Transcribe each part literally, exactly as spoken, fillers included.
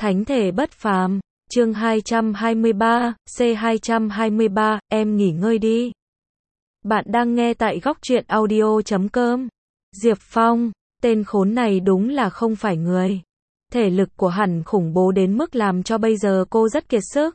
Thánh thể bất phàm, chương hai trăm hai mươi ba, C hai trăm hai mươi ba, em nghỉ ngơi đi. Bạn đang nghe tại góc truyện audio chấm com. Diệp Phong, tên khốn này đúng là không phải người. Thể lực của hắn khủng bố đến mức làm cho bây giờ cô rất kiệt sức.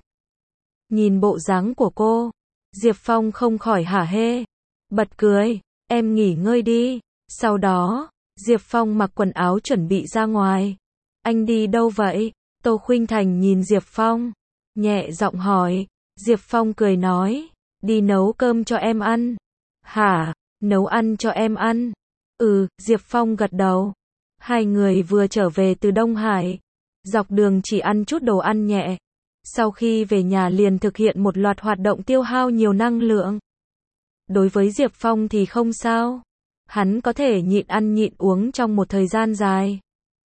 Nhìn bộ dáng của cô, Diệp Phong không khỏi hả hê, bật cười, em nghỉ ngơi đi. Sau đó, Diệp Phong mặc quần áo chuẩn bị ra ngoài. Anh đi đâu vậy? Tô Khuynh Thành nhìn Diệp Phong, nhẹ giọng hỏi. Diệp Phong cười nói, đi nấu cơm cho em ăn. Hả? Nấu ăn cho em ăn? Ừ, Diệp Phong gật đầu. Hai người vừa trở về từ Đông Hải, dọc đường chỉ ăn chút đồ ăn nhẹ. Sau khi về nhà liền thực hiện một loạt hoạt động tiêu hao nhiều năng lượng. Đối với Diệp Phong thì không sao. Hắn có thể nhịn ăn nhịn uống trong một thời gian dài.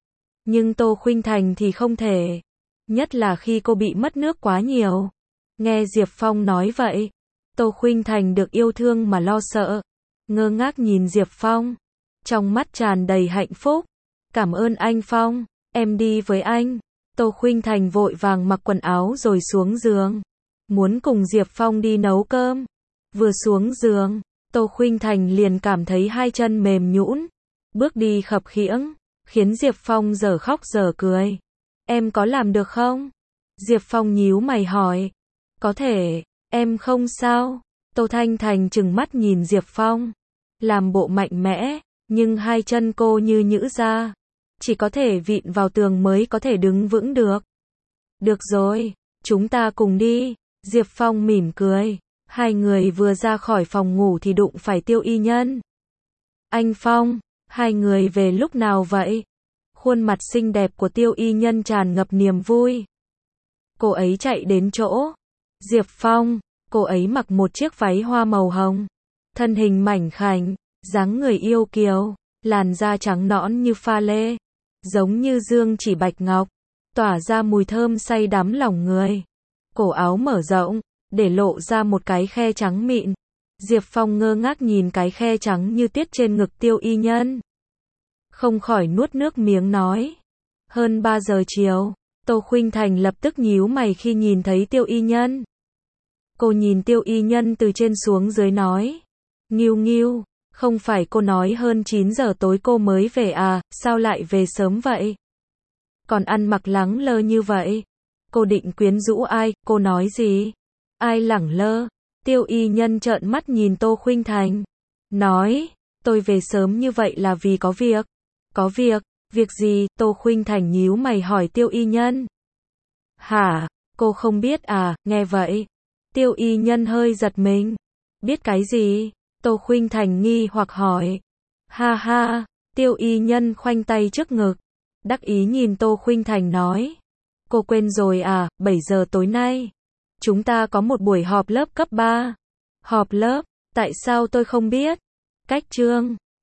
Nhưng Tô Khuynh Thành thì không thể. Nhất là khi cô bị mất nước quá nhiều. Nghe Diệp Phong nói vậy, Tô Khuynh Thành được yêu thương mà lo sợ. Ngơ ngác nhìn Diệp Phong, trong mắt tràn đầy hạnh phúc. Cảm ơn anh Phong, em đi với anh. Tô Khuynh Thành vội vàng mặc quần áo rồi xuống giường. Muốn cùng Diệp Phong đi nấu cơm. Vừa xuống giường, Tô Khuynh Thành liền cảm thấy hai chân mềm nhũn, bước đi khập khiễng, khiến Diệp Phong dở khóc dở cười. Em có làm được không? Diệp Phong nhíu mày hỏi. Có thể, em không sao. Tô Thanh Thành trừng mắt nhìn Diệp Phong, làm bộ mạnh mẽ, nhưng hai chân cô như nhũ ra, chỉ có thể vịn vào tường mới có thể đứng vững được. Được rồi, chúng ta cùng đi. Diệp Phong mỉm cười. Hai người vừa ra khỏi phòng ngủ thì đụng phải Tiêu Y Nhân. Anh Phong, hai người về lúc nào vậy? Khuôn mặt xinh đẹp của Tiêu Y Nhân tràn ngập niềm vui. Cô ấy chạy đến chỗ Diệp Phong, cô ấy mặc một chiếc váy hoa màu hồng, thân hình mảnh khảnh, dáng người yêu kiều, làn da trắng nõn như pha lê, giống như dương chỉ bạch ngọc, tỏa ra mùi thơm say đắm lòng người. Cổ áo mở rộng, để lộ ra một cái khe trắng mịn. Diệp Phong ngơ ngác nhìn cái khe trắng như tiết trên ngực Tiêu Y Nhân, không khỏi nuốt nước miếng nói. Hơn ba giờ chiều, Tô Khuynh Thành lập tức nhíu mày khi nhìn thấy Tiêu Y Nhân. Cô nhìn Tiêu Y Nhân từ trên xuống dưới nói. Nghiêu nghiêu, không phải cô nói hơn chín giờ tối cô mới về à, sao lại về sớm vậy? Còn ăn mặc lẳng lơ như vậy. Cô định quyến rũ ai, cô nói gì? Ai lẳng lơ? Tiêu Y Nhân trợn mắt nhìn Tô Khuynh Thành, nói, tôi về sớm như vậy là vì có việc. Có việc? Việc gì? Tô Khuynh Thành nhíu mày hỏi Tiêu Y Nhân. Hả? Cô không biết à? Nghe vậy, Tiêu Y Nhân hơi giật mình. Biết cái gì? Tô Khuynh Thành nghi hoặc hỏi. Ha ha, Tiêu Y Nhân khoanh tay trước ngực, đắc ý nhìn Tô Khuynh Thành nói. Cô quên rồi à, bảy giờ tối nay, chúng ta có một buổi họp lớp cấp ba. Họp lớp? Tại sao tôi không biết? Cách chương